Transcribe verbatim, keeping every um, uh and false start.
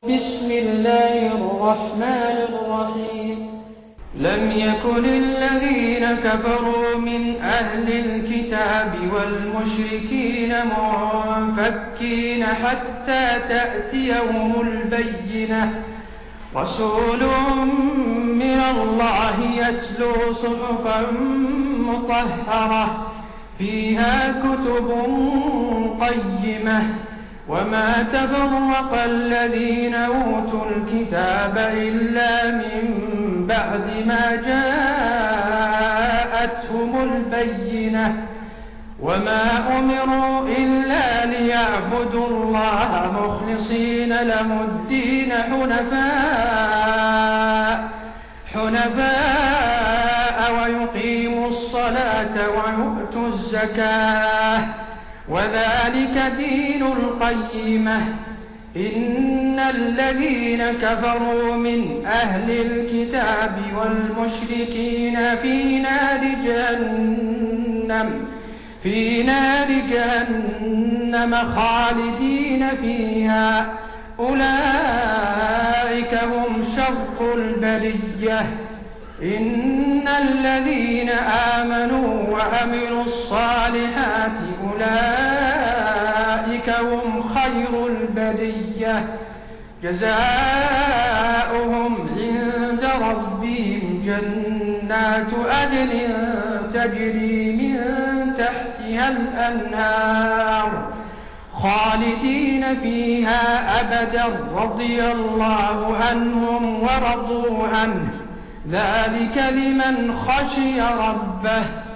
بسم الله الرحمن الرحيم. لم يكن الذين كفروا من أهل الكتاب والمشركين منفكين حتى تأتيهم البينة، رسول من الله يتلو صحفا مطهرة فيها كتب قيمة، وما تفرق الذين أوتوا الكتاب إلا من بعد ما جاءتهم البينة، وما أمروا إلا ليعبدوا الله مخلصين له الدين حنفاء حنفاء ويقيموا الصلاة ويؤتوا الزكاة، وذلك دين القيمة. إن الذين كفروا من أهل الكتاب والمشركين في نار جهنم في نار جهنم خالدين فيها، أولئك هم شر البرية. إن الذين آمنوا وعملوا الصالحات أولئك هم خير البرية، جزاؤهم عند ربهم جنات عدن تجري من تحتها الأنهار خالدين فيها أبدا، رضي الله عنهم ورضوا عنه، ذلك لمن خشي ربه.